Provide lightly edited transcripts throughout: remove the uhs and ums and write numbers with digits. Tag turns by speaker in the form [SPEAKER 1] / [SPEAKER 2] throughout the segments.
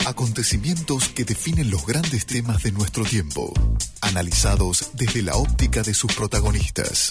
[SPEAKER 1] Acontecimientos que definen los grandes temas de nuestro tiempo, analizados desde la óptica de sus protagonistas.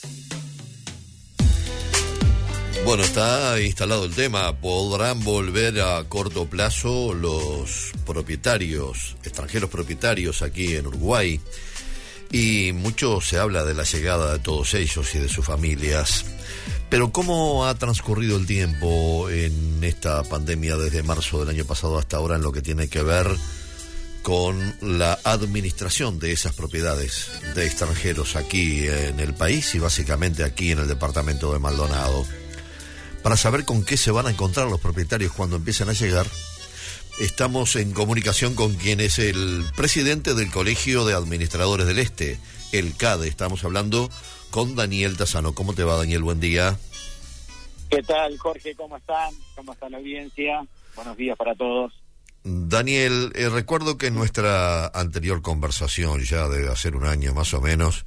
[SPEAKER 2] Bueno, está instalado el tema. ¿Podrán volver a corto plazo los propietarios, extranjeros propietarios aquí en Uruguay? Y mucho se habla de la llegada de todos ellos y de sus familias. Pero ¿cómo ha transcurrido el tiempo en esta pandemia desde marzo del año pasado hasta ahora en lo que tiene que ver con la administración de esas propiedades de extranjeros aquí en el país y básicamente aquí en el departamento de Maldonado? Para saber con qué se van a encontrar los propietarios cuando empiecen a llegar, estamos en comunicación con quien es el presidente del Colegio de Administradores del Este, el CADE. Estamos hablando con Daniel Tassano. ¿Cómo te va, Daniel? Buen día.
[SPEAKER 3] ¿Qué tal, Jorge? ¿Cómo están? ¿Cómo está la audiencia? Buenos días para todos.
[SPEAKER 2] Daniel, recuerdo que en nuestra anterior conversación, ya debe hacer un año más o menos,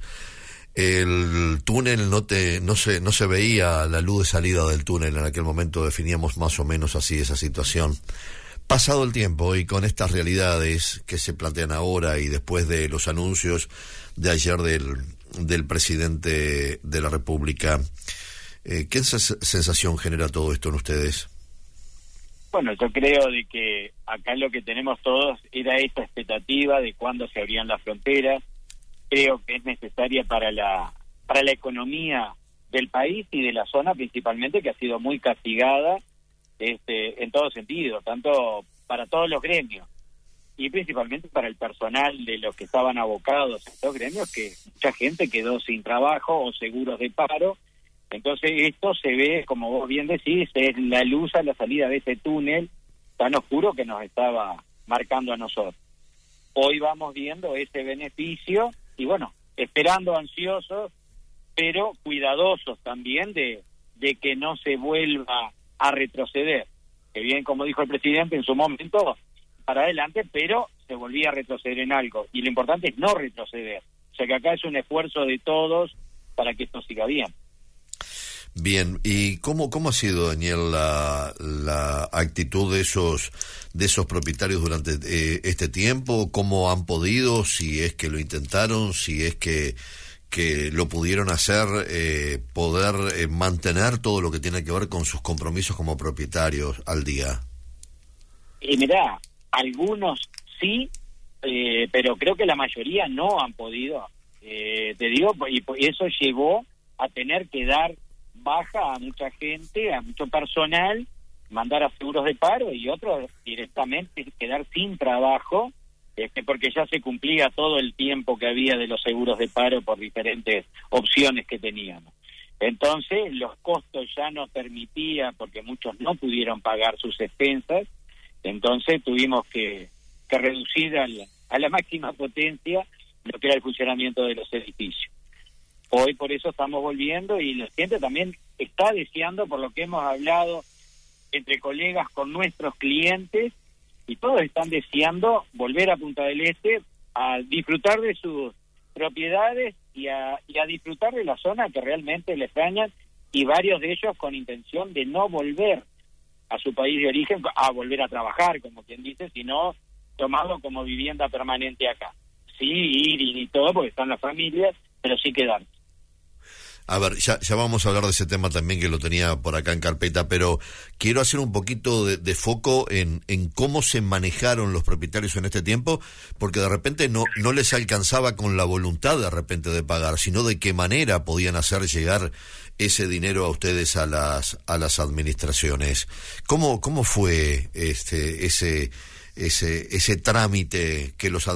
[SPEAKER 2] el túnel no se veía la luz de salida del túnel. En aquel momento definíamos más o menos así esa situación. Pasado el tiempo y con estas realidades que se plantean ahora y después de los anuncios de ayer del presidente de la República, ¿qué sensación genera todo esto en ustedes?
[SPEAKER 3] Bueno, yo creo de que acá lo que tenemos todos era esta expectativa de cuándo se abrían las fronteras. Creo que es necesaria para la economía del país y de la zona principalmente, que ha sido muy castigada en todo sentido, tanto para todos los gremios y principalmente para el personal de los que estaban abocados a estos gremios, que mucha gente quedó sin trabajo o seguros de paro. Entonces esto se ve, como vos bien decís, es la luz a la salida de ese túnel tan oscuro que nos estaba marcando a nosotros. Hoy vamos viendo ese beneficio y bueno, esperando, ansiosos, pero cuidadosos también de que no se vuelva a retroceder. Que bien, como dijo el presidente en su momento, para adelante, pero se volvía a retroceder en algo. Y lo importante es no retroceder. O sea que acá es un esfuerzo de todos para que esto siga bien.
[SPEAKER 2] Bien, ¿y cómo ha sido, Daniel, la actitud de esos propietarios durante este tiempo? ¿Cómo han podido, si es que lo intentaron, si es que lo pudieron hacer, poder mantener todo lo que tiene que ver con sus compromisos como propietarios al día?
[SPEAKER 3] Y mirá, algunos sí, pero creo que la mayoría no han podido. Te digo, y eso llevó a tener que dar baja a mucha gente, a mucho personal, mandar a seguros de paro y otros directamente quedar sin trabajo, porque ya se cumplía todo el tiempo que había de los seguros de paro por diferentes opciones que teníamos. Entonces los costos ya no permitían, porque muchos no pudieron pagar sus expensas, entonces tuvimos que reducir a la máxima potencia lo que era el funcionamiento de los edificios. Hoy por eso estamos volviendo y la gente también está deseando, por lo que hemos hablado entre colegas con nuestros clientes, y todos están deseando volver a Punta del Este a disfrutar de sus propiedades y a disfrutar de la zona que realmente le extrañan, y varios de ellos con intención de no volver a su país de origen a volver a trabajar, como quien dice, sino tomarlo como vivienda permanente acá. Sí, ir y todo, porque están las familias, pero sí quedarse.
[SPEAKER 2] A ver, ya vamos a hablar de ese tema también, que lo tenía por acá en carpeta, pero quiero hacer un poquito de foco en cómo se manejaron los propietarios en este tiempo, porque de repente no les alcanzaba con la voluntad de repente de pagar, sino de qué manera podían hacer llegar ese dinero a ustedes a las administraciones. ¿Cómo fue ese trámite que los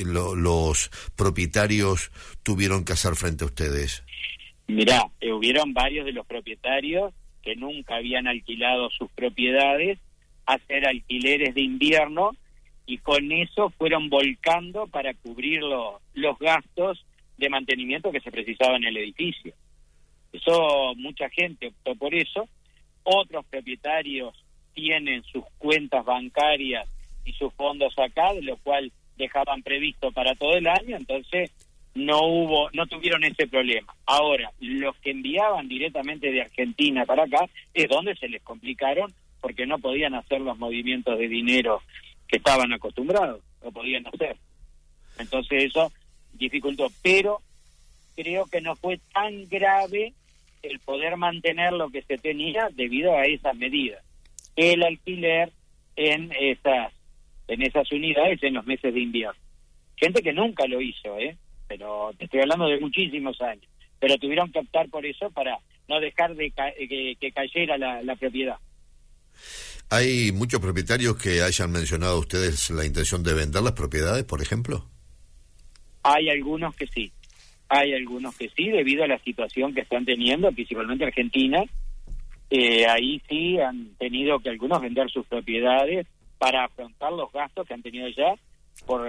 [SPEAKER 2] propietarios tuvieron que hacer frente a ustedes?
[SPEAKER 3] Mirá, hubieron varios de los propietarios que nunca habían alquilado sus propiedades a hacer alquileres de invierno, y con eso fueron volcando para cubrir los gastos de mantenimiento que se precisaban en el edificio. Eso, mucha gente optó por eso. Otros propietarios tienen sus cuentas bancarias y sus fondos acá, de lo cual dejaban previsto para todo el año, entonces no tuvieron ese problema. Ahora, los que enviaban directamente de Argentina para acá es donde se les complicaron, porque no podían hacer los movimientos de dinero que estaban acostumbrados o podían hacer. Entonces eso dificultó, pero creo que no fue tan grave el poder mantener lo que se tenía debido a esas medidas. El alquiler en esas unidades en los meses de invierno. Gente que nunca lo hizo, pero te estoy hablando de muchísimos años, pero tuvieron que optar por eso para no dejar de que cayera la propiedad.
[SPEAKER 2] ¿Hay muchos propietarios que hayan mencionado a ustedes la intención de vender las propiedades, por ejemplo?
[SPEAKER 3] Hay algunos que sí, debido a la situación que están teniendo, principalmente Argentina. Ahí sí han tenido que algunos vender sus propiedades para afrontar los gastos que han tenido ya por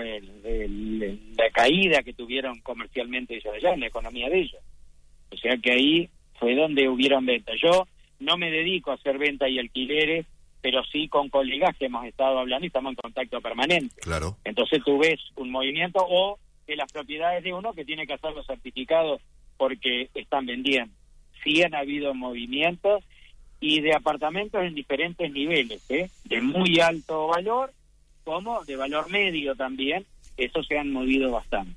[SPEAKER 3] la caída que tuvieron comercialmente ellos allá, en la economía de ellos. O sea que ahí fue donde hubieron ventas. Yo no me dedico a hacer venta y alquileres, pero sí con colegas que hemos estado hablando y estamos en contacto permanente.
[SPEAKER 2] Claro.
[SPEAKER 3] Entonces tú ves un movimiento, o de las propiedades de uno que tiene que hacer los certificados porque están vendiendo. Sí han habido movimientos, y de apartamentos en diferentes niveles, de muy alto valor como de valor medio también. Esos se han movido bastante.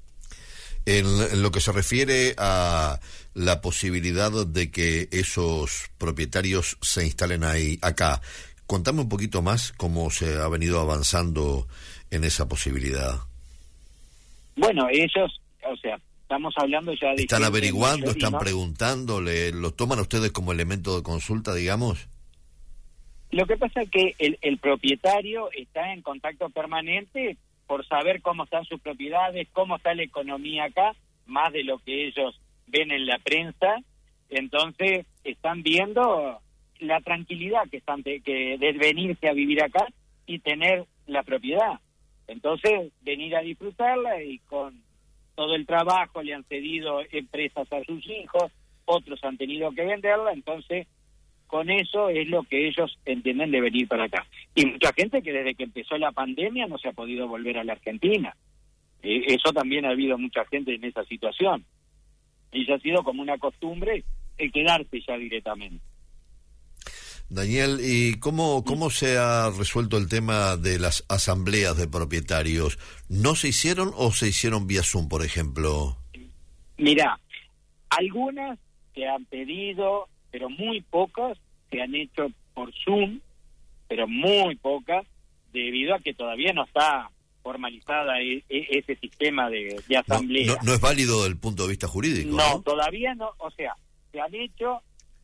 [SPEAKER 2] En lo que se refiere a la posibilidad de que esos propietarios se instalen acá, contame un poquito más cómo se ha venido avanzando en esa posibilidad.
[SPEAKER 3] Bueno, ellos, estamos hablando ya de...
[SPEAKER 2] ¿Están averiguando, están preguntando, lo toman ustedes como elemento de consulta, digamos?
[SPEAKER 3] Lo que pasa es que el propietario está en contacto permanente por saber cómo están sus propiedades, cómo está la economía acá, más de lo que ellos ven en la prensa. Entonces están viendo la tranquilidad que de venirse a vivir acá y tener la propiedad. Entonces venir a disfrutarla, y con todo el trabajo le han cedido empresas a sus hijos, otros han tenido que venderla. Entonces con eso es lo que ellos entienden de venir para acá. Y mucha gente que desde que empezó la pandemia no se ha podido volver a la Argentina. Eso también ha habido mucha gente en esa situación. Y ya ha sido como una costumbre el quedarse ya directamente.
[SPEAKER 2] Daniel, ¿y cómo se ha resuelto el tema de las asambleas de propietarios? ¿No se hicieron o se hicieron vía Zoom, por ejemplo?
[SPEAKER 3] Mirá, algunas se han pedido, pero muy pocas se han hecho por Zoom, pero muy pocas, debido a que todavía no está formalizada ese sistema de asamblea.
[SPEAKER 2] No es válido desde el punto de vista jurídico, ¿no?
[SPEAKER 3] No, todavía no. O sea, se han hecho,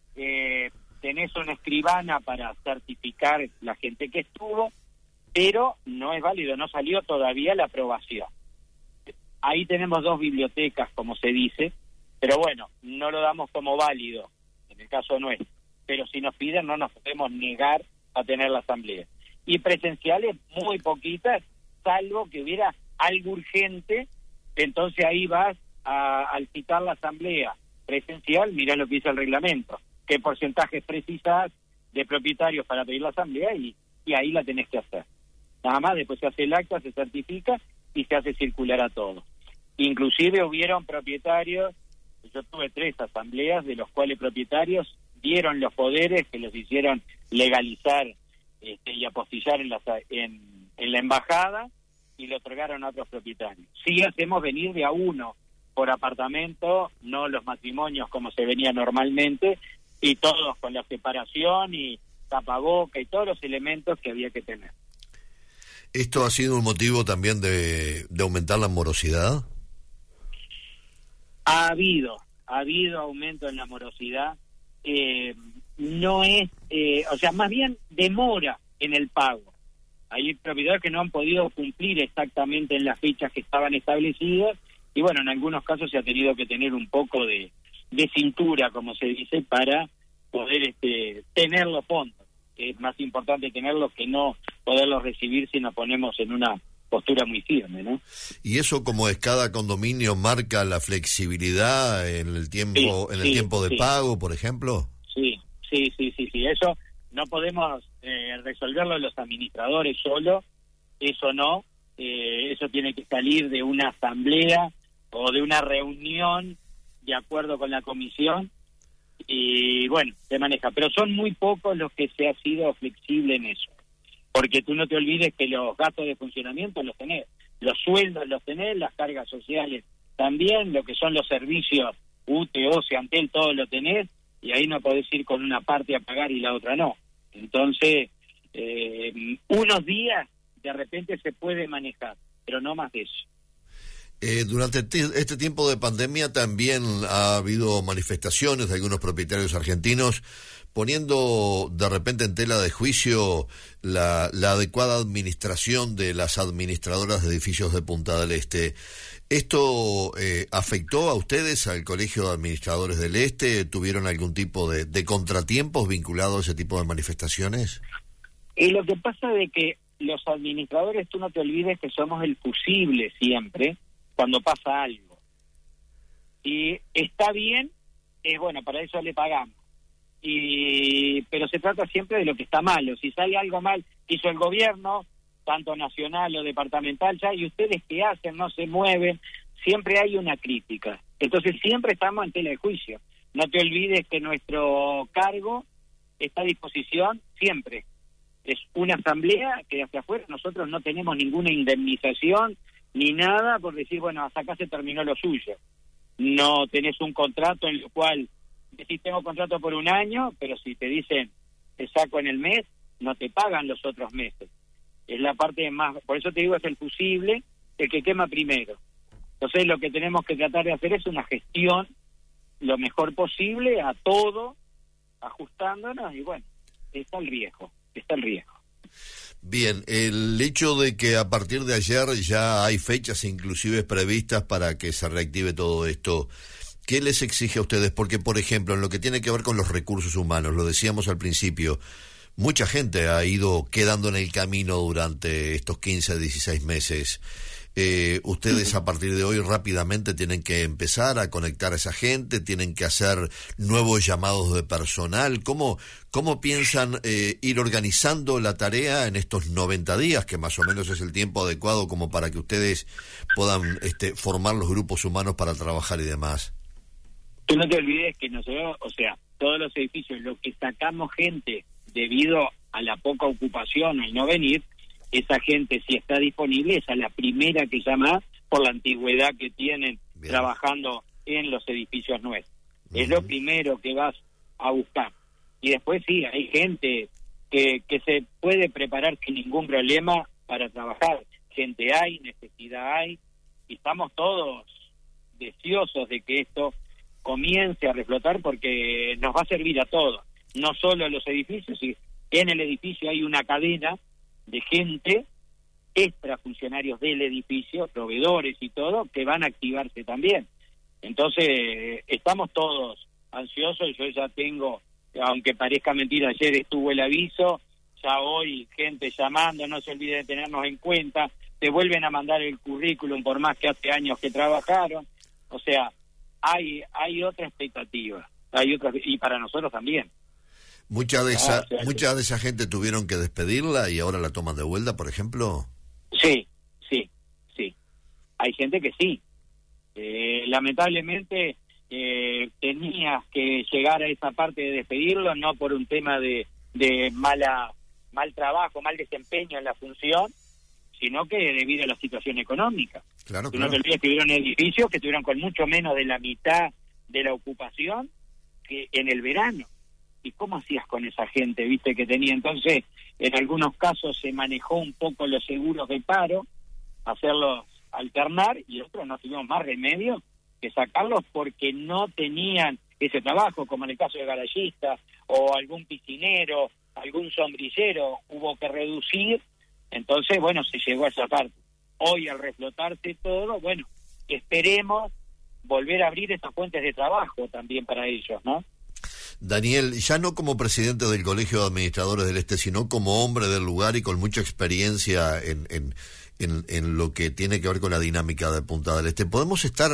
[SPEAKER 3] tenés una escribana para certificar la gente que estuvo, pero no es válido, no salió todavía la aprobación. Ahí tenemos dos bibliotecas, como se dice, pero bueno, no lo damos como válido en el caso nuestro, pero si nos piden no nos podemos negar a tener la asamblea. Y presenciales muy poquitas, salvo que hubiera algo urgente, entonces ahí vas al citar la asamblea presencial, mirá lo que dice el reglamento, qué porcentajes precisas de propietarios para pedir la asamblea, y ahí la tenés que hacer. Nada más, después se hace el acta, se certifica y se hace circular a todos. Inclusive hubieron propietarios, yo tuve 3 asambleas, de los cuales propietarios dieron los poderes que los hicieron legalizar y apostillar en la embajada, y le otorgaron a otros propietarios. Sí hacemos venir de a uno por apartamento, no los matrimonios como se venía normalmente, y todos con la separación y tapaboca y todos los elementos que había que tener.
[SPEAKER 2] ¿Esto ha sido un motivo también de aumentar la morosidad?
[SPEAKER 3] Ha habido aumento en la morosidad. No es, más bien demora en el pago. Hay propietarios que no han podido cumplir exactamente en las fechas que estaban establecidas, y bueno, en algunos casos se ha tenido que tener un poco de cintura, como se dice, para poder tener los fondos. Es más importante tenerlos que no poderlos recibir si nos ponemos en una postura muy firme, ¿no?
[SPEAKER 2] ¿Y eso, como es, cada condominio marca la flexibilidad en el tiempo de pago, por ejemplo?
[SPEAKER 3] Sí. Eso no podemos resolverlo los administradores solo, eso no. Eso tiene que salir de una asamblea o de una reunión de acuerdo con la comisión, y bueno, se maneja. Pero son muy pocos los que se ha sido flexible en eso. porque tú no te olvides que los gastos de funcionamiento los tenés, los sueldos los tenés, las cargas sociales también, lo que son los servicios UTE, Antel, todo lo tenés, y ahí no podés ir con una parte a pagar y la otra no. Entonces, unos días de repente se puede manejar, pero no más de eso.
[SPEAKER 2] Durante este tiempo de pandemia también ha habido manifestaciones de algunos propietarios argentinos poniendo de repente en tela de juicio la adecuada administración de las administradoras de edificios de Punta del Este. ¿Esto afectó a ustedes, al Colegio de Administradores del Este? ¿Tuvieron algún tipo de contratiempos vinculados a ese tipo de manifestaciones?
[SPEAKER 3] Y lo que pasa es que los administradores, tú no te olvides que somos el fusible siempre cuando pasa algo. Y está bien, bueno, para eso le pagamos. Pero se trata siempre de lo que está malo. Si sale algo mal, hizo el gobierno, tanto nacional o departamental, ya, y ustedes qué hacen, no se mueven, siempre hay una crítica. Entonces siempre estamos en tela de juicio. No te olvides que nuestro cargo está a disposición siempre. Es una asamblea que hacia afuera nosotros no tenemos ninguna indemnización ni nada por decir, bueno, hasta acá se terminó lo suyo. No tenés un contrato en el cual decís, tengo contrato por un año, pero si te dicen, te saco en el mes, no te pagan los otros meses. Es la parte más, por eso te digo, es el fusible, el que quema primero. Entonces lo que tenemos que tratar de hacer es una gestión lo mejor posible a todo, ajustándonos, y bueno, está el riesgo.
[SPEAKER 2] Bien, el hecho de que a partir de ayer ya hay fechas inclusive previstas para que se reactive todo esto, ¿qué les exige a ustedes? Porque, por ejemplo, en lo que tiene que ver con los recursos humanos, lo decíamos al principio, mucha gente ha ido quedando en el camino durante estos 15, 16 meses. Ustedes a partir de hoy rápidamente tienen que empezar a conectar a esa gente, tienen que hacer nuevos llamados de personal. ¿Cómo piensan ir organizando la tarea en estos 90 días, que más o menos es el tiempo adecuado como para que ustedes puedan formar los grupos humanos para trabajar y demás?
[SPEAKER 3] Tú no te olvides que nosotros, o sea, todos los edificios, lo que sacamos gente debido a la poca ocupación o el no venir, esa gente, si está disponible, esa es la primera que llama por la antigüedad que tienen. Bien. Trabajando en los edificios nuestros. Es lo primero que vas a buscar. Y después sí, hay gente que se puede preparar sin ningún problema para trabajar. Gente hay, necesidad hay, y estamos todos deseosos de que esto comience a reflotar porque nos va a servir a todos, no solo a los edificios. Y en el edificio hay una cadena de gente, extra funcionarios del edificio, proveedores y todo, que van a activarse también. Entonces, estamos todos ansiosos. Yo ya tengo, aunque parezca mentira, ayer estuvo el aviso, ya hoy gente llamando, no se olvide de tenernos en cuenta, te vuelven a mandar el currículum por más que hace años que trabajaron. O sea, hay otra expectativa, y para nosotros también.
[SPEAKER 2] Mucha de esa gente tuvieron que despedirla y ahora la toman de vuelta, por ejemplo.
[SPEAKER 3] Sí. Hay gente que sí. Lamentablemente tenías que llegar a esa parte de despedirlo, no por un tema de mal trabajo, mal desempeño en la función, sino que debido a la situación económica.
[SPEAKER 2] Claro.
[SPEAKER 3] No te olvides que hubieron edificios que estuvieron con mucho menos de la mitad de la ocupación que en el verano. ¿Y cómo hacías con esa gente, viste, que tenía? Entonces, en algunos casos se manejó un poco los seguros de paro, hacerlos alternar, y otros no tuvimos más remedio que sacarlos porque no tenían ese trabajo, como en el caso de garayistas, o algún piscinero, algún sombrillero, hubo que reducir. Entonces, bueno, se llegó a esa parte. Hoy, al reflotarse todo, bueno, esperemos volver a abrir estas fuentes de trabajo también para ellos, ¿no?
[SPEAKER 2] Daniel, ya no como presidente del Colegio de Administradores del Este, sino como hombre del lugar y con mucha experiencia en lo que tiene que ver con la dinámica de Punta del Este, ¿podemos estar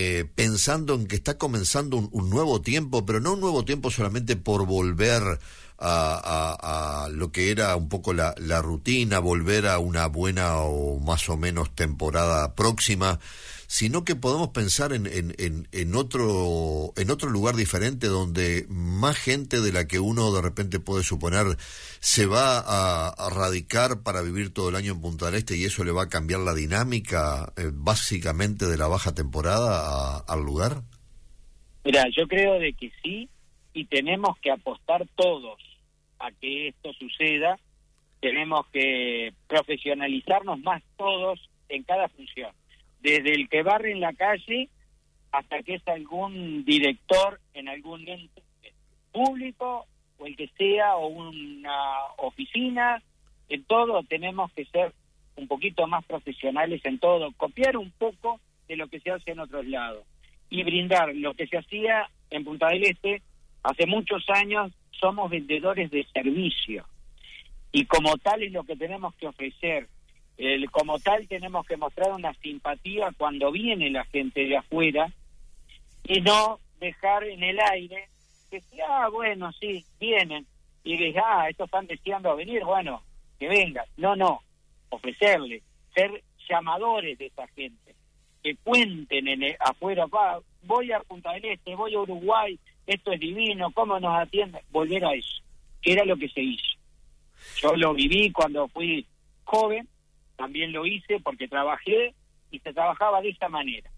[SPEAKER 2] pensando en que está comenzando un nuevo tiempo, pero no un nuevo tiempo solamente por volver a lo que era un poco la rutina, volver a una buena o más o menos temporada próxima, sino que podemos pensar en otro lugar diferente donde más gente de la que uno de repente puede suponer se va a radicar para vivir todo el año en Punta del Este, y eso le va a cambiar la dinámica básicamente de la baja temporada al lugar.
[SPEAKER 3] Mira, yo creo de que sí, y tenemos que apostar todos a que esto suceda. Tenemos que profesionalizarnos más todos en cada función, desde el que barre en la calle hasta que es algún director en algún ente público o el que sea, o una oficina. En todo tenemos que ser un poquito más profesionales en todo, copiar un poco de lo que se hace en otros lados y brindar lo que se hacía en Punta del Este hace muchos años. Somos vendedores de servicio y como tal es lo que tenemos que ofrecer. Como tal tenemos que mostrar una simpatía cuando viene la gente de afuera y no dejar en el aire que bueno, sí, vienen y dices, estos están deseando venir, bueno, que vengan. No, ofrecerle, ser llamadores de esa gente, que cuenten afuera, voy a Punta del Este, voy a Uruguay, esto es divino, cómo nos atienden, volver a eso, que era lo que se hizo. Yo lo viví cuando fui joven, también lo hice porque trabajé y se trabajaba de esa manera,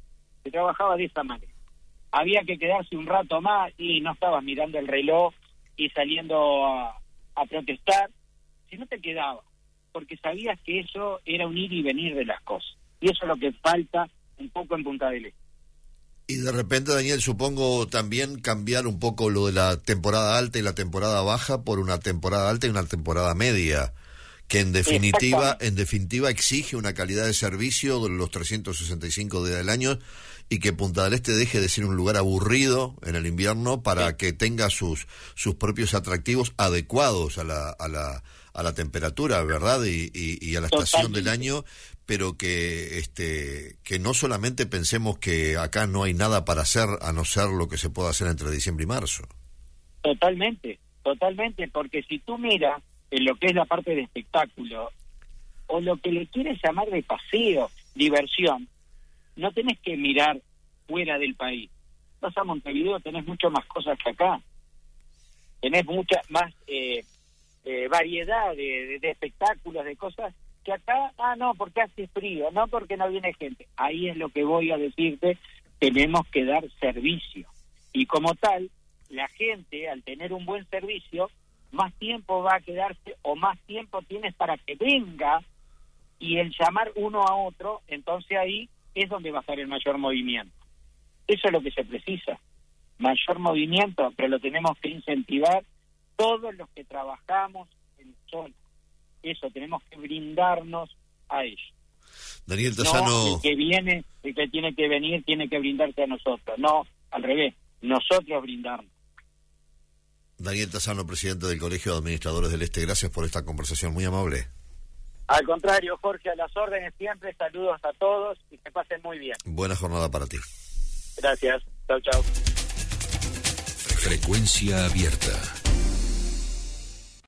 [SPEAKER 3] Había que quedarse un rato más y no estabas mirando el reloj y saliendo a protestar, si no te quedabas, porque sabías que eso era un ir y venir de las cosas, y eso es lo que falta un poco en Punta del Este.
[SPEAKER 2] Y de repente, Daniel, supongo también cambiar un poco lo de la temporada alta y la temporada baja por una temporada alta y una temporada media, que en definitiva exige una calidad de servicio de los 365 días del año, y que Punta del Este deje de ser un lugar aburrido en el invierno para que tenga sus propios atractivos adecuados a la temperatura, ¿verdad? Y a la estación del año, pero que no solamente pensemos que acá no hay nada para hacer a no ser lo que se pueda hacer entre diciembre y marzo.
[SPEAKER 3] Totalmente, porque si tú miras en lo que es la parte de espectáculo o lo que le quieres llamar de paseo, diversión, no tenés que mirar fuera del país. Vas a Montevideo, tenés mucho más cosas que acá. Tenés mucha más variedad de espectáculos, de cosas que acá, no, porque hace frío, no porque no viene gente. Ahí es lo que voy a decirte, tenemos que dar servicio. Y como tal, la gente, al tener un buen servicio, más tiempo va a quedarse o más tiempo tienes para que venga, y el llamar uno a otro, entonces ahí es donde va a estar el mayor movimiento. Eso es lo que se precisa, mayor movimiento, pero lo tenemos que incentivar todos los que trabajamos en zona. Eso, tenemos que brindarnos a ello.
[SPEAKER 2] Daniel Tassano...
[SPEAKER 3] No, el que viene, el que tiene que venir, tiene que brindarse a nosotros. No, al revés, nosotros brindarnos.
[SPEAKER 2] Daniel Tassano, presidente del Colegio de Administradores del Este, gracias por esta conversación, muy amable.
[SPEAKER 3] Al contrario, Jorge, a las órdenes siempre, saludos a todos y que pasen muy bien.
[SPEAKER 2] Buena jornada para ti.
[SPEAKER 3] Gracias, chau.
[SPEAKER 1] Frecuencia abierta.